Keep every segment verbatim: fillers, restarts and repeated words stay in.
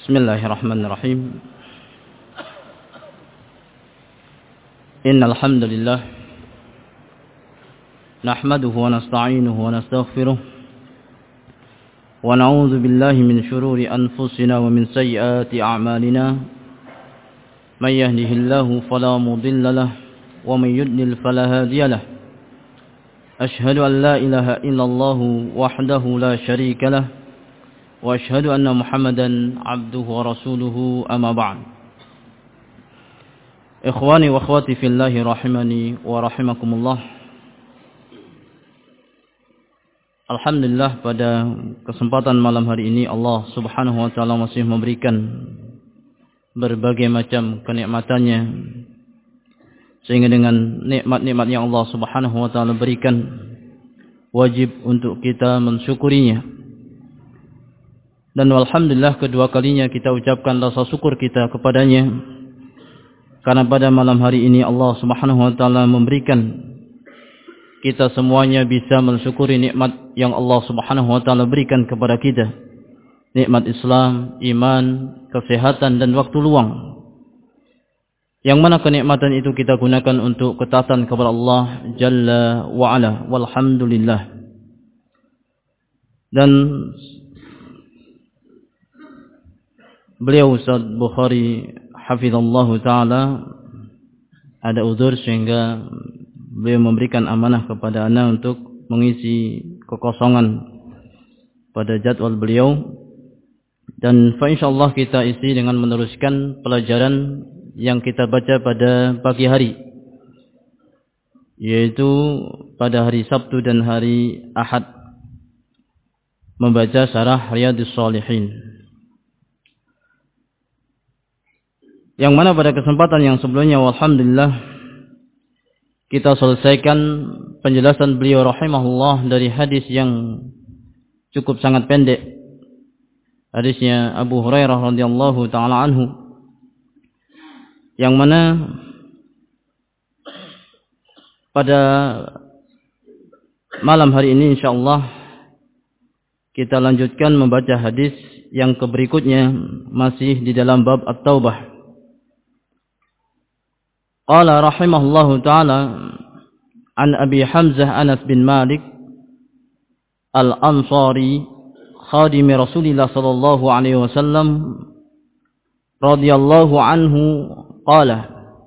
Bismillahirrahmanirrahim. Innal hamdalillah nahmaduhu wa nasta'inuhu wa nastaghfiruh wa na'udzu billahi min shururi anfusina wa min sayyiati a'malina. May yahdihillahu fala mudilla lahu wa may yudlil fala hadiya lahu. Ashhadu an la ilaha illallah wahdahu la syarika lahu wa ashhadu anna Muhammadan abduhu wa rasuluhu amma ba'd. Ikhwani wa akhwati fillahi rahimani wa rahimakumullah. Alhamdulillah, pada kesempatan malam hari ini Allah Subhanahu wa taala masih memberikan berbagai macam kenikmatannya, sehingga dengan nikmat-nikmat yang Allah Subhanahu wa taala berikan wajib untuk kita mensyukurinya. Dan alhamdulillah kedua kalinya kita ucapkan rasa syukur kita kepadanya, karena pada malam hari ini Allah Subhanahu wa taala memberikan kita semuanya bisa mensyukuri nikmat yang Allah Subhanahu wa taala berikan kepada kita. Nikmat Islam, iman, kesehatan dan waktu luang. Yang mana kenikmatan itu kita gunakan untuk ketaatan kepada Allah Jalla wa Ala. Walhamdulillah. Dan beliau Ustaz Bukhari hafizallahu taala ada uzur, sehingga beliau memberikan amanah kepada ana untuk mengisi kekosongan pada jadwal beliau. Dan insyaallah kita isi dengan meneruskan pelajaran yang kita baca pada pagi hari, yaitu pada hari Sabtu dan hari Ahad, membaca syarah Riyadhus Shalihin. Yang mana pada kesempatan yang sebelumnya alhamdulillah kita selesaikan penjelasan beliau rahimahullah dari hadis yang cukup sangat pendek. Hadisnya Abu Hurairah radhiyallahu taala anhu, yang mana pada malam hari ini insyaallah kita lanjutkan membaca hadis yang keberikutnya, masih di dalam bab At-Taubah. Qala rahimahullahu ta'ala an Abi Hamzah Anas bin Malik Al-Ansari khadim Rasulillah sallallahu alaihi wasallam radhiyallahu anhu qala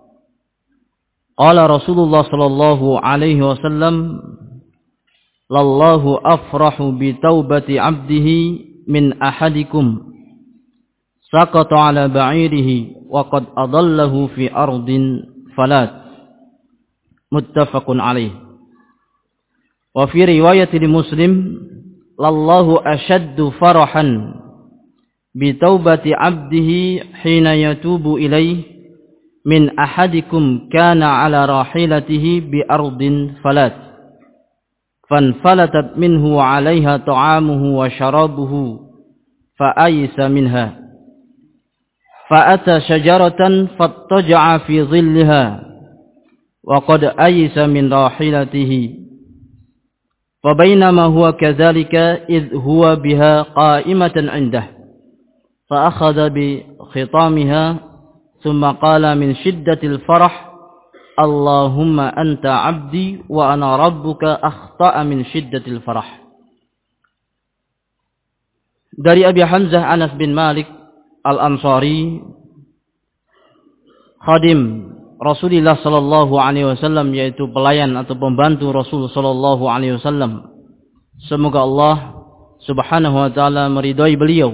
qala Rasulullah sallallahu alaihi wasallam lallahu afrahu bi taubati 'abdihi min ahadikum saqata 'ala ba'irihi wa qad adallahu fi ardin falat. Muttafaqun alaih. Wa fi riwayat li Muslim lallahu ashaddu farahan bi taubati 'abdihi hina yatubu ilaih min ahadikum kana 'ala rahilatihi bi ardin falat fanfalatat minhu 'alaiha ta'amuhu wa sharabuhu fa aysa minha فأتى شجرة فاضطجع في ظلها وقد أيس من راحلته فبينما هو كذلك إذ هو بها قائمة عنده فأخذ بخطامها ثم قال من شدة الفرح اللهم أنت عبدي وأنا ربك أخطأ من شدة الفرح. Dari Abi Hamzah Anas bin Malik Al-Ansari, khadim Rasulullah sallallahu alaihi wasallam, yaitu pelayan atau pembantu Rasul sallallahu alaihi wasallam. Semoga Allah Subhanahu wa taala meridhai beliau.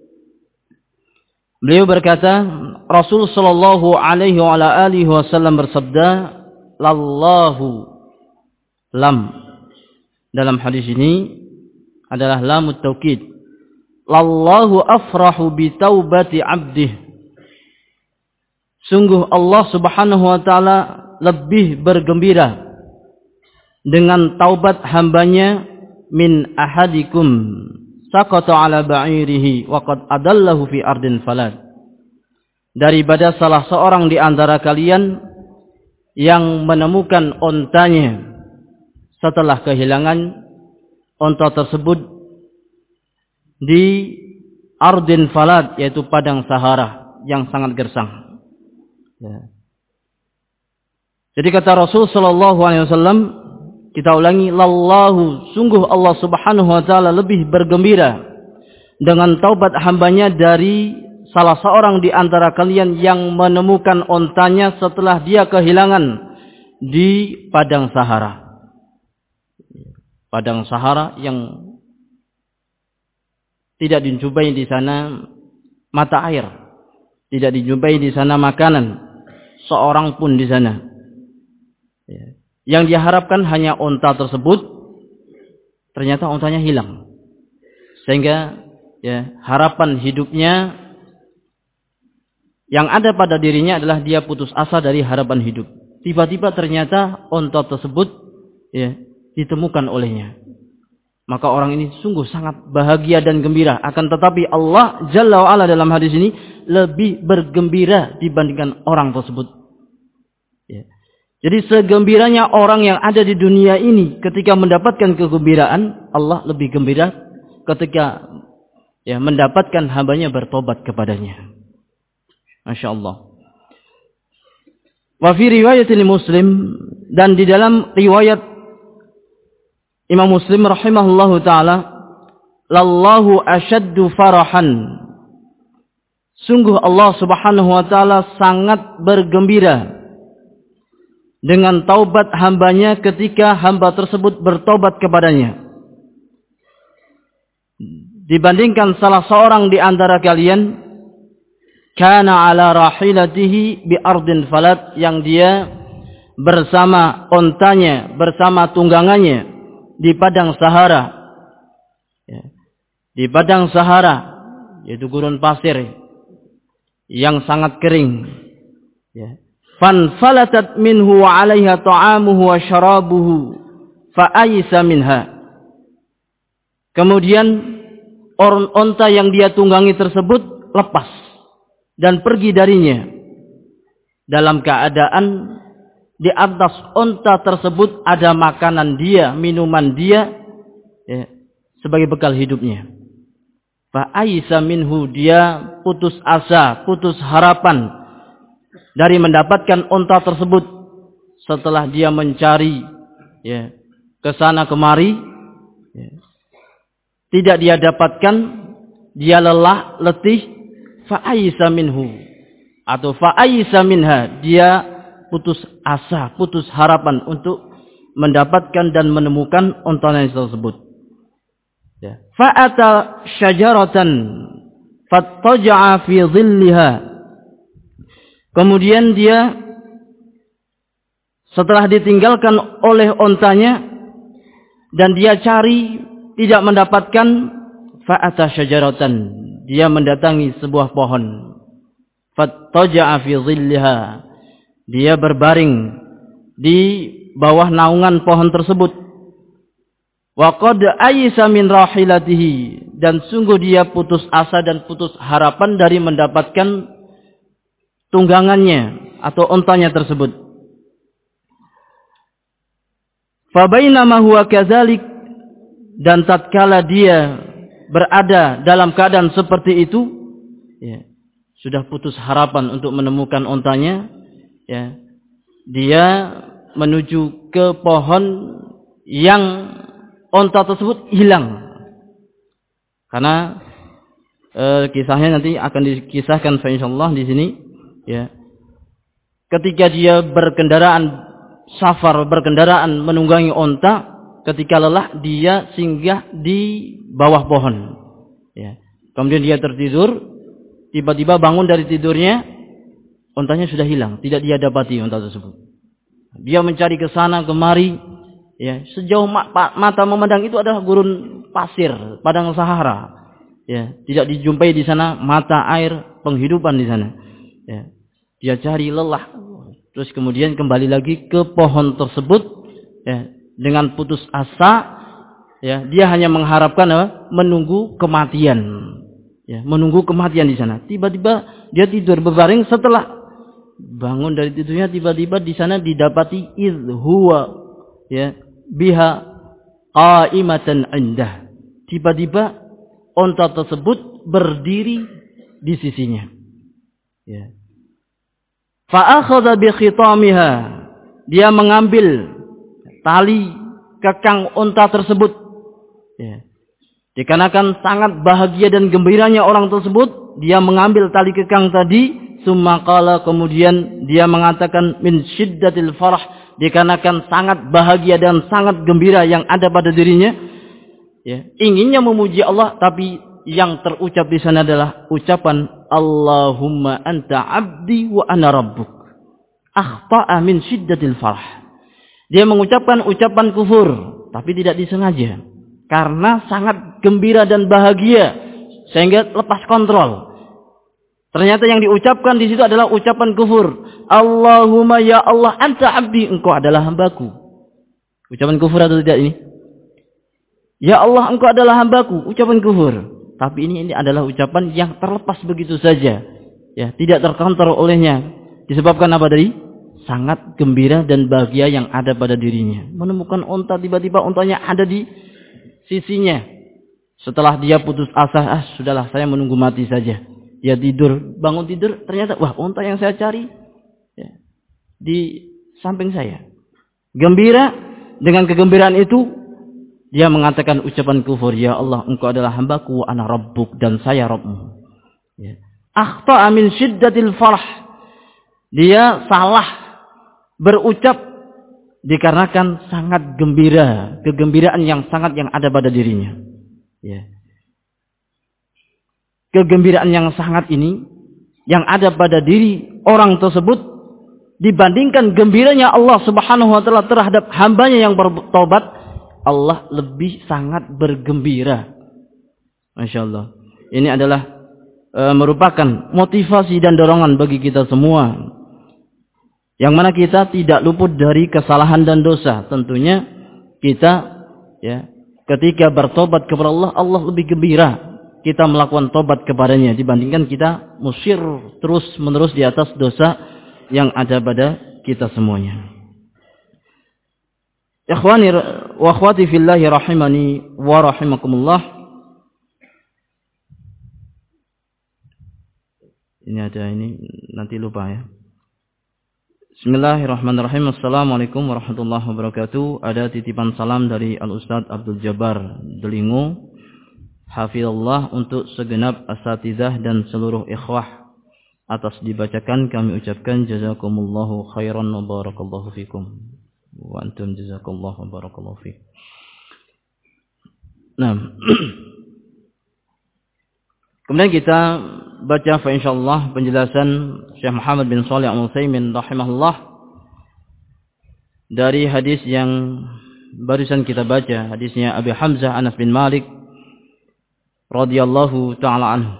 Beliau berkata, Rasul sallallahu alaihi wa ala alihi wasallam bersabda, lallahu, lam dalam hadis ini adalah lamut taukid. Lallahu afrahu bi taubati 'abdih. Sungguh Allah Subhanahu wa taala lebih bergembira dengan taubat hambanya min ahadikum saqata 'ala ba'irihi wa qad adallahu fi ardin falad. Daripada salah seorang di antara kalian yang menemukan ontanya setelah kehilangan onta tersebut di ardin falat, yaitu padang Sahara yang sangat gersang. Ya. Jadi kata Rasul sallallahu alaihi wasallam, kita ulangi, lallahu, sungguh Allah Subhanahu wa taala lebih bergembira dengan taubat hambanya dari salah seorang di antara kalian yang menemukan ontanya setelah dia kehilangan di padang Sahara. Padang Sahara yang tidak dijumpai di sana mata air, tidak dijumpai di sana makanan, seorang pun di sana. Yang diharapkan hanya onta tersebut, ternyata ontanya hilang. Sehingga ya, harapan hidupnya yang ada pada dirinya adalah dia putus asa dari harapan hidup. Tiba-tiba ternyata onta tersebut ya, ditemukan olehnya. Maka orang ini sungguh sangat bahagia dan gembira. Akan tetapi Allah Jalla wa'ala dalam hadis ini lebih bergembira dibandingkan orang tersebut. Ya. Jadi segembiranya orang yang ada di dunia ini ketika mendapatkan kegembiraan, Allah lebih gembira ketika ya, mendapatkan hambanya bertobat kepadanya. Masya Allah. Wa fi riwayatil Muslim, dan di dalam riwayat Imam Muslim rahimahullahu ta'ala, lallahu asyaddu farahan, sungguh Allah Subhanahu wa ta'ala sangat bergembira dengan taubat hambanya ketika hamba tersebut bertobat kepadanya, dibandingkan salah seorang di antara kalian kana ala rahilatihi bi ardin falat, yang dia bersama ontanya, bersama tunggangannya di padang Sahara, ya, di padang Sahara, yaitu gurun pasir yang sangat kering, ya. Fanfalatat minhu wa 'alaiha ta'amuhu wa syarabuhu fa aysa minha. Kemudian onta yang dia tunggangi tersebut lepas dan pergi darinya dalam keadaan di atas onta tersebut ada makanan dia, minuman dia, ya, sebagai bekal hidupnya. Fa aysa minhu, dia putus asa, putus harapan dari mendapatkan onta tersebut setelah dia mencari ya, ke sana kemari, ya, tidak dia dapatkan, dia lelah, letih, fa aysa minhu atau fa aysa minha, dia putus asa, putus harapan untuk mendapatkan dan menemukan ontanya tersebut. Ya. Fa ata syajaratan fattaja'a fi dhilliha. Kemudian dia setelah ditinggalkan oleh ontanya dan dia cari tidak mendapatkan, fa'ata syajaratan, dia mendatangi sebuah pohon, fattaja'a fi dhilliha, dia berbaring di bawah naungan pohon tersebut. Wa qad aysa min rahilatihi, dan sungguh dia putus asa dan putus harapan dari mendapatkan tunggangannya atau ontanya tersebut. Fabainama huwa kadzalik, dan tatkala dia berada dalam keadaan seperti itu, ya, sudah putus harapan untuk menemukan ontanya, ya, dia menuju ke pohon yang onta tersebut hilang. Karena e, kisahnya nanti akan dikisahkan insyaallah di sini. Ya, ketika dia berkendaraan safar, berkendaraan menunggangi onta, ketika lelah dia singgah di bawah pohon. Ya. Kemudian dia tertidur, tiba-tiba bangun dari tidurnya, ontanya sudah hilang, tidak dia dapati onta tersebut. Dia mencari ke sana kemari, ya, sejauh mata memandang itu adalah gurun pasir, padang Sahara. Ya, tidak dijumpai di sana mata air penghidupan di sana. Ya, dia cari lelah, terus kemudian kembali lagi ke pohon tersebut, ya, dengan putus asa, ya, dia hanya mengharapkan apa? Menunggu kematian, ya, menunggu kematian di sana. Tiba-tiba dia tidur berbaring, setelah bangun dari tidurnya tiba-tiba di sana didapati idh huwa, ya, biha qaimatan indah. Tiba-tiba unta tersebut berdiri di sisinya. Ya. Fa akhadha bi khitamiha, dia mengambil tali kekang unta tersebut. Ya. Dikarenakan sangat bahagia dan gembiranya orang tersebut, dia mengambil tali kekang tadi, summa qala, kemudian dia mengatakan min syiddatil farah, dikarenakan sangat bahagia dan sangat gembira yang ada pada dirinya. Ya. Inginnya memuji Allah, tapi yang terucap di sana adalah ucapan Allahumma anta abdi wa ana rabbuk. Akhta'a min syiddatil farah. Dia mengucapkan ucapan kufur, tapi tidak disengaja. Karena sangat gembira dan bahagia, sehingga lepas kontrol. Ternyata yang diucapkan di situ adalah ucapan kufur. Allahumma ya Allah anta abdi, engkau adalah hambaku. Ucapan kufur atau tidak ini? Ya Allah engkau adalah hambaku, ucapan kufur. Tapi ini ini adalah ucapan yang terlepas begitu saja, ya, tidak terkontrol olehnya. Disebabkan apa tadi? Sangat gembira dan bahagia yang ada pada dirinya. Menemukan unta, tiba-tiba untanya ada di sisinya. Setelah dia putus asa, ah sudahlah saya menunggu mati saja. Dia tidur, bangun tidur, ternyata wah unta yang saya cari ya, di samping saya. Gembira, dengan kegembiraan itu dia mengatakan ucapan kufur, ya Allah engkau adalah hambaku wa ana rabbuk, dan saya Rabbmu. Ya. Akhta'a min syiddatil farah. Dia salah berucap dikarenakan sangat gembira, kegembiraan yang sangat yang ada pada dirinya. Ya. Kegembiraan yang sangat ini yang ada pada diri orang tersebut dibandingkan gembiranya Allah Subhanahu wa taala terhadap hambanya yang bertobat, Allah lebih sangat bergembira. Masya Allah. Ini adalah e, merupakan motivasi dan dorongan bagi kita semua. Yang mana kita tidak luput dari kesalahan dan dosa. Tentunya kita ya, ketika bertobat kepada Allah, Allah lebih gembira kita melakukan tobat kepadanya dibandingkan kita musyir terus menerus di atas dosa yang ada pada kita semuanya. Ikhwani wa akhwati fillahi rahimani wa rahimakumullah. Ini ada ini nanti lupa ya. Bismillahirrahmanirrahim. Assalamualaikum warahmatullahi wabarakatuh. Ada titipan salam dari Al-Ustadz Abdul Jabbar Delingo, hafizallah, untuk segenap asatizah dan seluruh ikhwah. Atas dibacakan kami ucapkan jazakumullahu khairan wa barakallahu fikum. Wa antum jazakallahu barakallahu fiik. Nah, kemudian kita baca fa insyaallah penjelasan Syekh Muhammad bin Shalih Al-Utsaimin rahimahullah dari hadis yang barusan kita baca, hadisnya Abi Hamzah Anas bin Malik radhiyallahu taala anhu.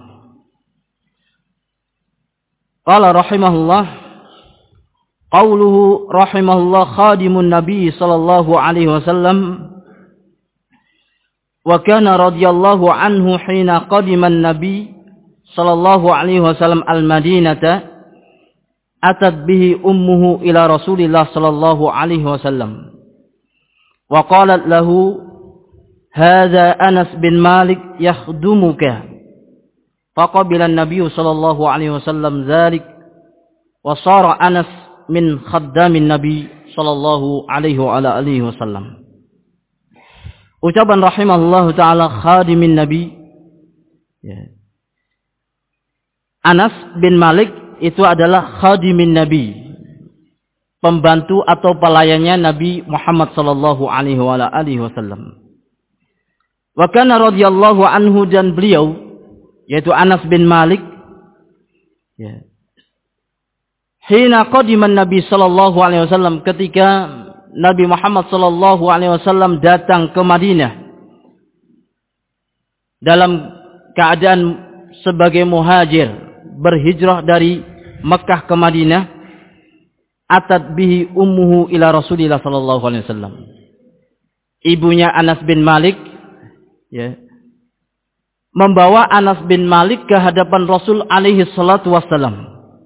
Qala rahimahullah, qauluhu rahimahullah khadimun nabi sallallahu alaihi wasallam wa kana radhiyallahu anhu hina qadima an-nabi sallallahu alaihi wasallam al-Madinata atat bihi ummuhu ila Rasulillah sallallahu alaihi wasallam wa qalat lahu hadza Anas bin Malik yakhdumuka faqabila an-nabiy sallallahu alaihi wasallam dzalik wa sara Anas min khaddamin Nabi sallallahu alaihi wa ala alihi wasallam. Ucapan rahimahullahu taala khadimin Nabi, ya. Anas bin Malik itu adalah khadimin Nabi, pembantu atau pelayannya Nabi Muhammad sallallahu alaihi wa ala alihi wasallam. Wa kana radhiyallahu anhu, dan beliau yaitu Anas bin Malik, ya, hina qadiman Nabi sallallahu alaihi wasallam, ketika Nabi Muhammad sallallahu alaihi wasallam datang ke Madinah dalam keadaan sebagai muhajir, berhijrah dari Mekah ke Madinah, atat bihi ummuhu ila Rasulillah sallallahu alaihi wasallam. Ibunya Anas bin Malik, ya, membawa Anas bin Malik ke hadapan Rasul alaihi salatu wasallam.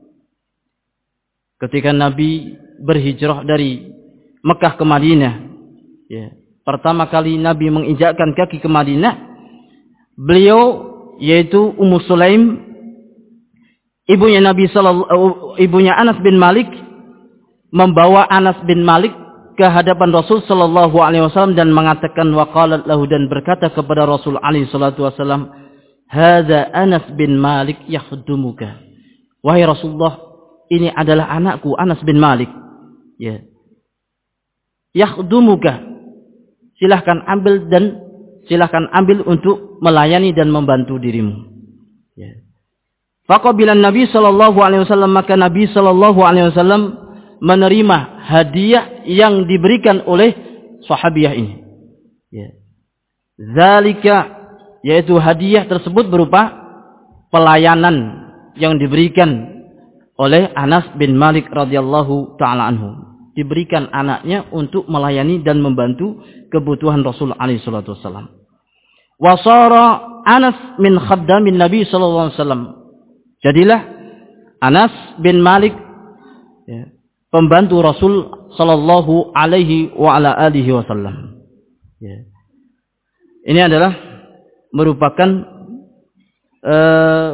Ketika Nabi berhijrah dari Mekah ke Madinah, ya, pertama kali Nabi menginjakkan kaki ke Madinah, beliau yaitu Ummu Sulaim, ibunya Nabi sallallahu ibunya Anas bin Malik, membawa Anas bin Malik ke hadapan Rasul sallallahu alaihi wasallam dan mengatakan waqalat lahu, dan berkata kepada Rasul alaihi salatu wasallam, "Hadza Anas bin Malik yakhdumuka." Wahai Rasulullah, ini adalah anakku Anas bin Malik. Ya. Yakhdumuka. Silahkan ambil dan silahkan ambil untuk melayani dan membantu dirimu. Ya. Faqabila Nabi sallallahu alaihi wasallam, maka Nabi sallallahu alaihi wasallam menerima hadiah yang diberikan oleh sahabiah ini. Ya. Zalika, yaitu hadiah tersebut berupa pelayanan yang diberikan oleh Anas bin Malik radhiyallahu taala anhu. Diberikan anaknya untuk melayani dan membantu kebutuhan Rasul alaihi salatu wasallam. Wa sara Anas min khaddamin Nabi sallallahu alaihi wasallam. Jadilah Anas bin Malik, ya, pembantu Rasul sallallahu alaihi wa ala alihi wasallam. Ya. Ini adalah merupakan uh,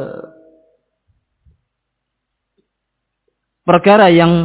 perkara yang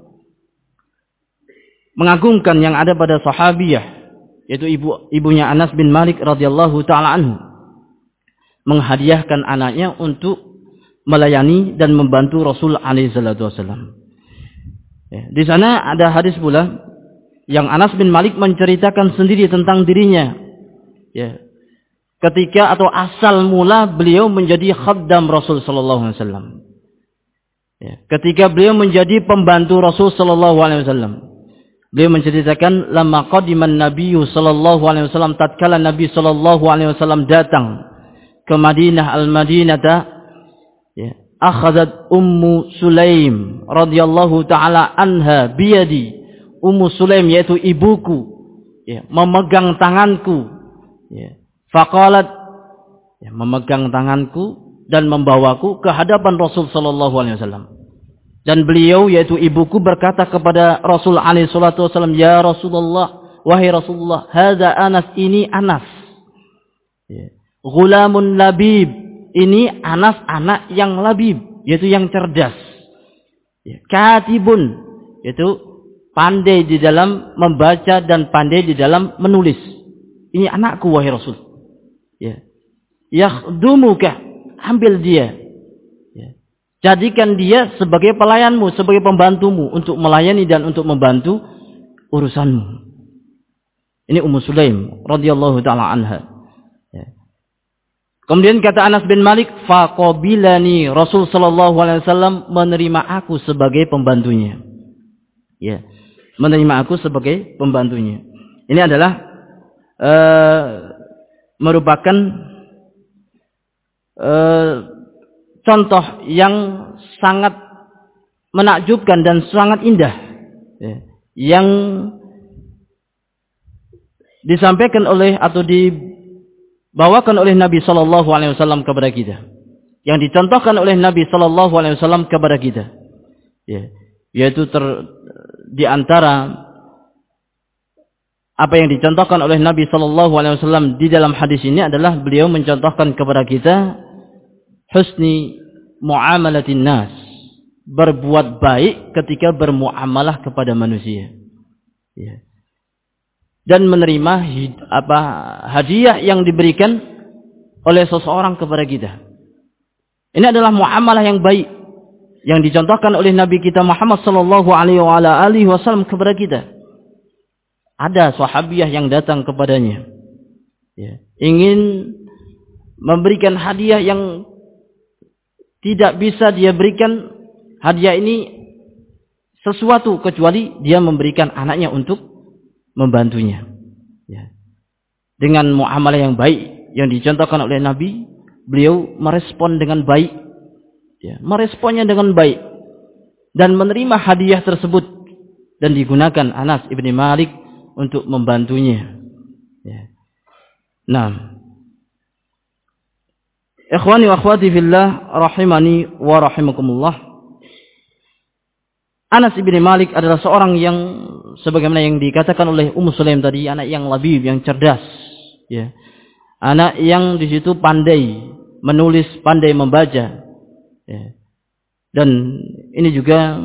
mengagumkan yang ada pada sahabiyah, yaitu ibu ibunya Anas bin Malik radhiyallahu taala anhu, menghadiahkan anaknya untuk melayani dan membantu Rasul alaihi salatu wasallam. Ya, di sana ada hadis pula yang Anas bin Malik menceritakan sendiri tentang dirinya. Ya. Ketika atau asal mula beliau menjadi khaddam Rasul sallallahu alaihi wasallam. Ya. Ketika beliau menjadi pembantu Rasul sallallahu alaihi wasallam. Beliau menceritakan lama qadiman Nabiyyu sallallahu alaihi wasallam, tatkala Nabi sallallahu alaihi wasallam datang ke Madinah al-Madinata, ya, akhadhat Ummu Sulaim radhiyallahu taala anha biyadi. Ummu Sulaim yaitu ibuku, ya, memegang tanganku, ya. Faqalat, ya, memegang tanganku dan membawaku ke hadapan Rasul sallallahu alaihi wasallam. Dan beliau yaitu ibuku berkata kepada Rasul alaihi salatu wasallam, "Ya Rasulullah, wahai Rasulullah, hadza Anas, ini Anas. Ya. Ghulamun labib, ini Anas anak yang labib, yaitu yang cerdas. Ya. Katibun, yaitu pandai di dalam membaca dan pandai di dalam menulis. Ini anakku wahai Rasul. Ya. Yakhdumuka, ambil dia. Jadikan dia sebagai pelayanmu, sebagai pembantumu untuk melayani dan untuk membantu urusanmu." Ini Ummu Sulaim radhiyallahu taala anha. Ya. Kemudian kata Anas bin Malik, faqabilani, Rasul sallallahu alaihi wasallam menerima aku sebagai pembantunya. Ya, menerima aku sebagai pembantunya. Ini adalah uh, merupakan uh, contoh yang sangat menakjubkan dan sangat indah, ya, yang disampaikan oleh atau dibawakan oleh Nabi Sallallahu Alaihi Wasallam kepada kita, yang dicontohkan oleh Nabi Sallallahu Alaihi Wasallam kepada kita, ya, yaitu ter, di antara apa yang dicontohkan oleh Nabi Sallallahu Alaihi Wasallam di dalam hadis ini adalah beliau mencontohkan kepada kita husni muamalatin nas, berbuat baik ketika bermuamalah kepada manusia, ya. Dan menerima hid, apa, hadiah yang diberikan oleh seseorang kepada kita. Ini adalah muamalah yang baik yang dicontohkan oleh Nabi kita Muhammad sallallahu alaihi wasallam kepada kita. Ada sahabiah yang datang kepadanya, ya, ingin memberikan hadiah yang tidak bisa dia berikan hadiah ini sesuatu kecuali dia memberikan anaknya untuk membantunya, ya. Dengan muamalah yang baik yang dicontohkan oleh Nabi, beliau merespon dengan baik, ya, meresponnya dengan baik dan menerima hadiah tersebut dan digunakan Anas ibni Malik untuk membantunya, ya. Nah, ikhwani wa akhwati fillah rahimani wa rahimakumullah. Anas bin Malik adalah seorang yang sebagaimana yang dikatakan oleh Ummu Sulaim tadi, anak yang labib, yang cerdas, ya. Anak yang di situ pandai menulis, pandai membaca. Ya. Dan ini juga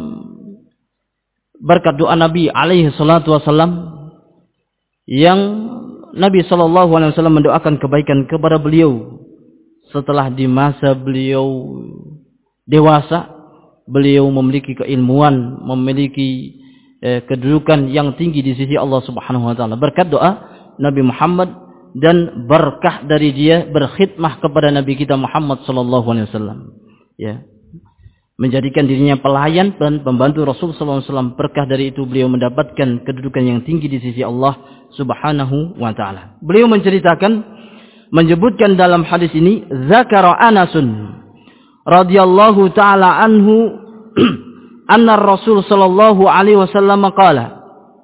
berkat doa Nabi alaihi salatu wasallam, yang Nabi sallallahu alaihi wasallam mendoakan kebaikan kepada beliau setelah di masa beliau dewasa, beliau memiliki keilmuan, memiliki eh, kedudukan yang tinggi di sisi Allah Subhanahu wa taala berkat doa Nabi Muhammad dan berkah dari dia berkhidmah kepada Nabi kita Muhammad sallallahu alaihi wasallam. Ya. Menjadikan dirinya pelayan dan pembantu Rasul sallallahu alaihi wasallam. Berkah dari itu beliau mendapatkan kedudukan yang tinggi di sisi Allah Subhanahu wa taala. Beliau menceritakan, menyebutkan dalam hadis ini, zakara Anasun radhiyallahu taala anhu anna Rasul sallallahu alaihi wasallam qala.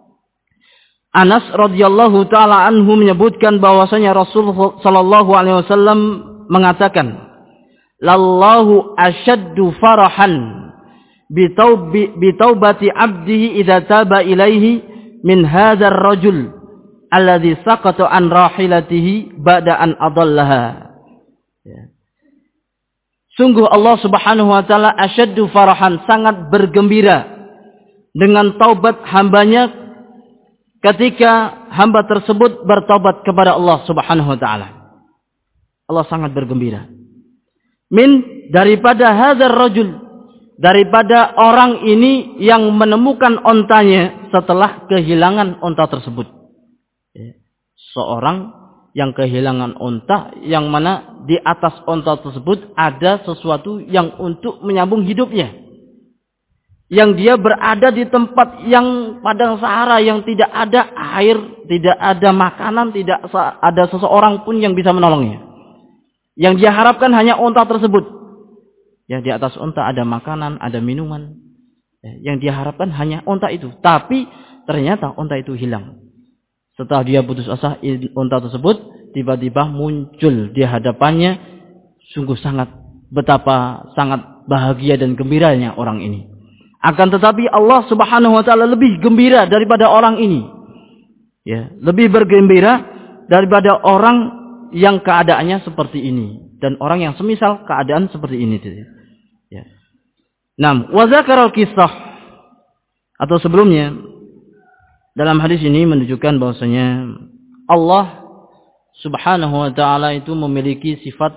Anas radhiyallahu taala anhu menyebutkan bahwasanya Rasul sallallahu alaihi wasallam mengatakan, lallahu ashaddu farahan bitaubati abdihi idza taba ilaihi min hadzal rajul alladhi saqata an rahilatihi ba'da an adallaha. Ya. Sungguh Allah Subhanahu wa taala asyaddu farahan, sangat bergembira dengan taubat hambanya ketika hamba tersebut bertaubat kepada Allah Subhanahu wa taala. Allah sangat bergembira. Min, daripada hadzal rajul, daripada orang ini yang menemukan ontanya setelah kehilangan onta tersebut. Seorang yang kehilangan onta, yang mana di atas onta tersebut ada sesuatu yang untuk menyambung hidupnya, yang dia berada di tempat yang padang sahara, yang tidak ada air, tidak ada makanan, tidak ada seseorang pun yang bisa menolongnya. Yang dia harapkan hanya onta tersebut. Ya, di atas onta ada makanan, ada minuman. Ya, yang dia harapkan hanya onta itu. Tapi ternyata onta itu hilang. Setelah dia putus asa, onta tersebut tiba-tiba muncul di hadapannya. Sungguh sangat, betapa sangat bahagia dan gembiranya orang ini. Akan tetapi Allah Subhanahu wa taala lebih gembira daripada orang ini. Ya, lebih bergembira daripada orang yang keadaannya seperti ini dan orang yang semisal keadaan seperti ini. Ya. Nah, wa zakara al-qissah, atau sebelumnya dalam hadis ini menunjukkan bahwasanya Allah Subhanahu wa taala itu memiliki sifat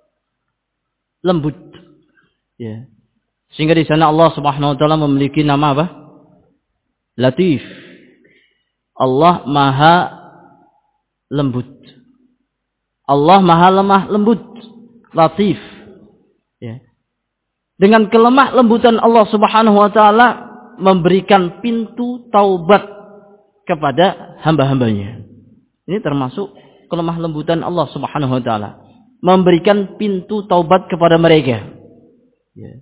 lembut. Ya. Sehingga di sana Allah Subhanahu wa taala memiliki nama apa? Latif. Allah Maha lembut. Allah Maha lemah lembut, latif. Ya. Dengan kelemah lembutan Allah Subhanahu wa taala memberikan pintu taubat kepada hamba-hambanya. Ini termasuk kelemah lembutan Allah Subhanahu wa taala, memberikan pintu taubat kepada mereka. Ya.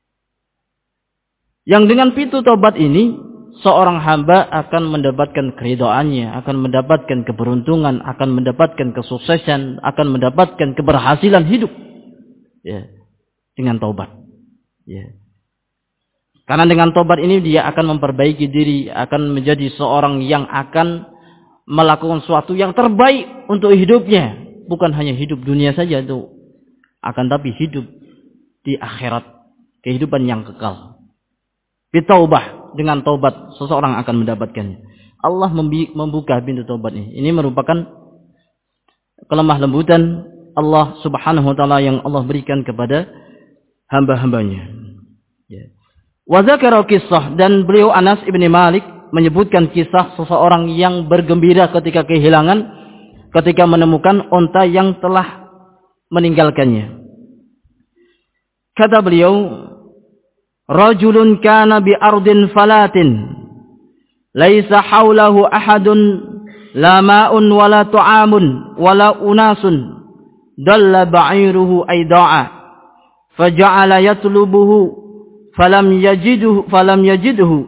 Yang dengan pintu taubat ini seorang hamba akan mendapatkan keridhaannya, akan mendapatkan keberuntungan, akan mendapatkan kesuksesan, akan mendapatkan keberhasilan hidup. Ya, dengan taubat. Ya. Karena dengan taubat ini dia akan memperbaiki diri, akan menjadi seorang yang akan melakukan sesuatu yang terbaik untuk hidupnya. Bukan hanya hidup dunia saja itu, akan tapi hidup di akhirat, kehidupan yang kekal. Bitaubah, dengan taubat seseorang akan mendapatkannya. Allah membuka pintu taubat ini. Ini merupakan kelemah lembutan Allah Subhanahu wa taala yang Allah berikan kepada hamba-hambanya. Ya. Wa dzakara qissah, dan beliau Anas ibni Malik menyebutkan kisah seseorang yang bergembira ketika kehilangan, ketika menemukan onta yang telah meninggalkannya. Kata beliau, rajulun kana bi ardin falatin laisa haulahu ahadun la ma'un wala ta'amun wala unasun dalla ba'iruhu ayda'a faja'ala yatlubuhu falam yajidhu falam yajidhu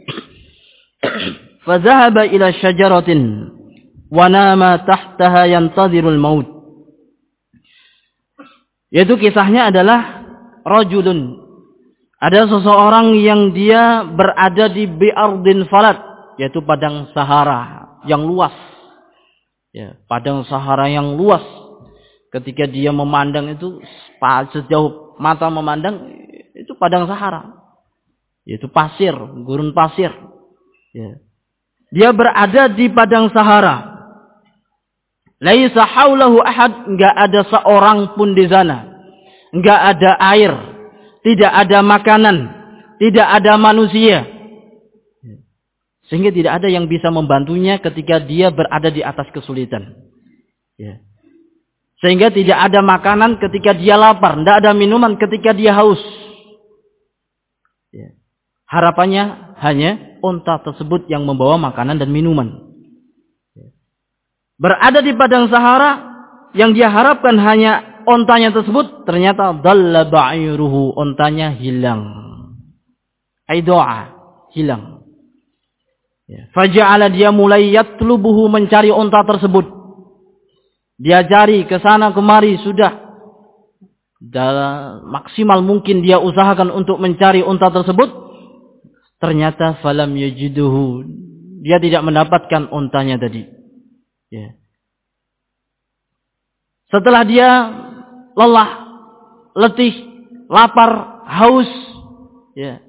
fadhahaba ila syajaratin wa nama tahtaha yantadhirul maut. Yaitu kisahnya adalah rajulun, ada seseorang yang dia berada di bi'ardin falat, yaitu padang sahara yang luas. Ya, padang sahara yang luas. Ketika dia memandang itu sejauh mata memandang itu padang Sahara, yaitu pasir, gurun pasir. Ya. Dia berada di padang Sahara. Laisa haulahu ahad, enggak ada seorang pun di sana. Enggak ada air, tidak ada makanan, tidak ada manusia. Sehingga tidak ada yang bisa membantunya ketika dia berada di atas kesulitan. Ya. Sehingga tidak ada makanan ketika dia lapar, tidak ada minuman ketika dia haus. Ya. Harapannya hanya unta tersebut yang membawa makanan dan minuman. Berada di padang Sahara, yang dia harapkan hanya ontanya tersebut, ternyata dhalla ba'iruhu, ontanya hilang. Aidoa, hilang. Ya. Faja'ala, dia mulai yatlubuhu, mencari onta tersebut. Dia cari ke sana kemari, sudah dalam maksimal mungkin dia usahakan untuk mencari onta tersebut. Ternyata falam yajiduhu, dia tidak mendapatkan ontanya tadi. Ya. Setelah dia lelah, letih, lapar, haus, ya,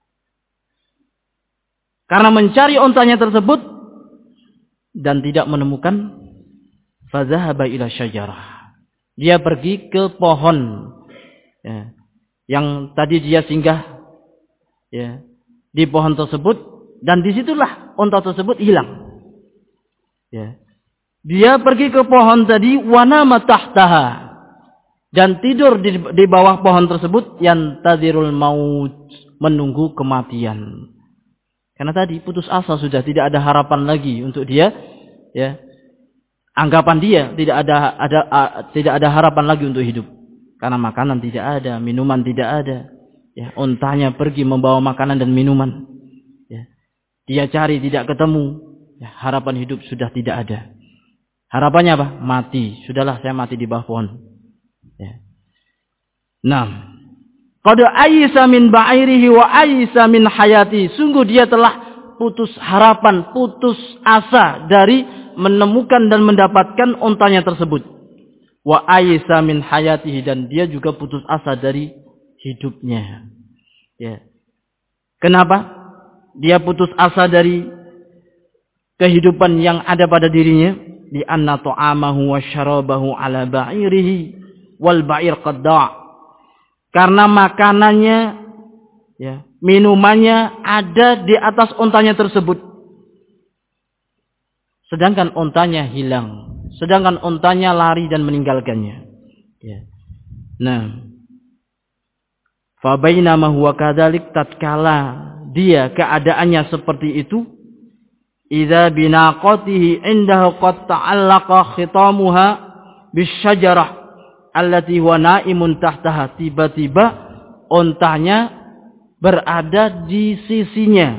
karena mencari ontanya tersebut dan tidak menemukan, fazahaba ila syajarah, dia pergi ke pohon, ya, yang tadi dia singgah, ya, di pohon tersebut, dan disitulah onta tersebut hilang. Ya. Dia pergi ke pohon tadi, wanama tahtaha, dan tidur di, di bawah pohon tersebut, yantadirul maut, menunggu kematian. Karena tadi putus asa sudah, tidak ada harapan lagi untuk dia, ya. Anggapan dia tidak ada ada uh, tidak ada harapan lagi untuk hidup. Karena makanan tidak ada, minuman tidak ada. Ya, untanya pergi membawa makanan dan minuman. Ya. Dia cari tidak ketemu. Ya, harapan hidup sudah tidak ada. Harapannya apa? Mati. Sudahlah, saya mati di bawah pohon. Ya. Nah, qad aisa min ba'irihi wa aisa min hayati. Sungguh dia telah putus harapan, putus asa dari menemukan dan mendapatkan ontanya tersebut. Wa aisa min hayatihi, dan dia juga putus asa dari hidupnya. Ya. Kenapa? Dia putus asa dari kehidupan yang ada pada dirinya. Di anna ta'amahu wa syarabahu ala ba'irihi wal ba'ir qadda'. Karena makanannya, ya, minumannya ada di atas ontanya tersebut. Sedangkan ontanya hilang. Sedangkan ontanya lari dan meninggalkannya. Ya. Nah, fa bainama huwa kadzalik, tatkala dia keadaannya seperti itu, idza binaqatihi indahu qad ta'allaqa khitamuha bisyajarah allati huwa naimun tahtaha. Tiba-tiba ontanya berada di sisinya.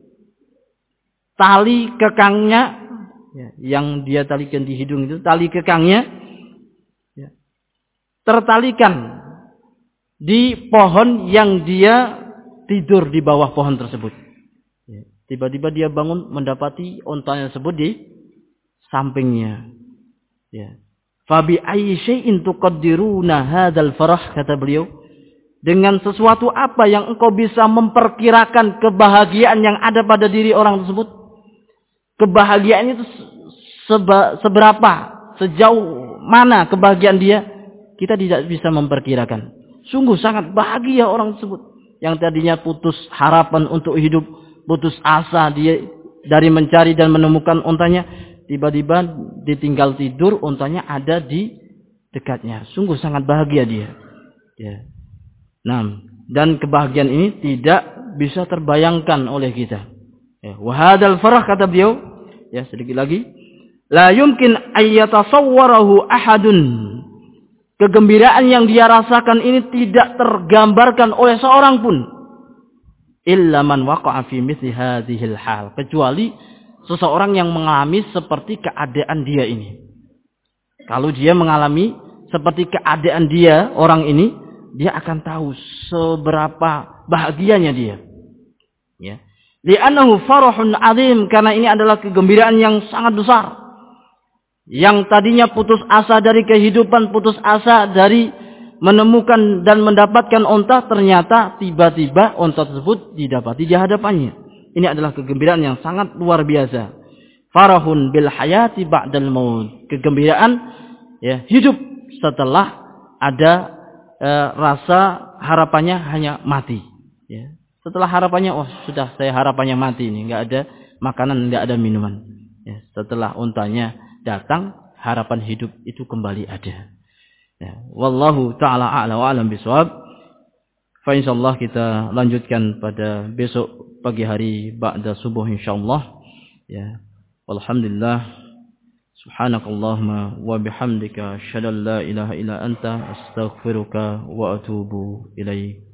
Tali kekangnya, ya, yang dia talikan di hidung itu, tali kekangnya, ya, tertalikan di pohon yang dia tidur di bawah pohon tersebut. Ya. Tiba-tiba dia bangun mendapati ontanya tersebut di sampingnya. Ya. Fabi ayyi syai'in tuqaddiruna hadzal farah, kata beliau. Dengan sesuatu apa yang engkau bisa memperkirakan kebahagiaan yang ada pada diri orang tersebut? Kebahagiaan itu seba, seberapa, sejauh mana kebahagiaan dia? Kita tidak bisa memperkirakan. Sungguh sangat bahagia orang tersebut. Yang tadinya putus harapan untuk hidup, putus asa dia dari mencari dan menemukan ontanya, tiba-tiba ditinggal tidur, ontanya ada di dekatnya. Sungguh sangat bahagia dia. Ya. Nah, dan kebahagiaan ini tidak bisa terbayangkan oleh kita. Ya. Wahadal farah, kata beliau, ya, sedikit lagi, la yumkin ayyatasawwarahu ahadun. Kegembiraan yang dia rasakan ini tidak tergambarkan oleh seorang pun. Illa man waqa'a fi mithli hadhil hal, kecuali seseorang yang mengalami seperti keadaan dia ini. Kalau dia mengalami seperti keadaan dia, orang ini, dia akan tahu seberapa bahagianya dia. Ya. Li'annahu farahun azim, karena ini adalah kegembiraan yang sangat besar. Yang tadinya putus asa dari kehidupan, putus asa dari menemukan dan mendapatkan unta, ternyata tiba-tiba unta tersebut didapati di hadapannya. Ini adalah kegembiraan yang sangat luar biasa. Farahun bil hayati ba'dal maut. Kegembiraan ya, hidup setelah ada e, rasa harapannya hanya mati. Ya. Setelah harapannya, oh sudah saya harapannya mati ini, enggak ada makanan, enggak ada minuman. Ya. Setelah untanya datang, harapan hidup itu kembali ada. Ya. Wallahu ta'ala a'la wa alam bisawab. Fa insyaallah kita lanjutkan pada besok pagi hari ba'da subuh insyaallah. Ya. Walhamdulillah. Subhanakallahumma wa bihamdika asyhadu an la ilaha illa anta astaghfiruka wa atubu ilaik.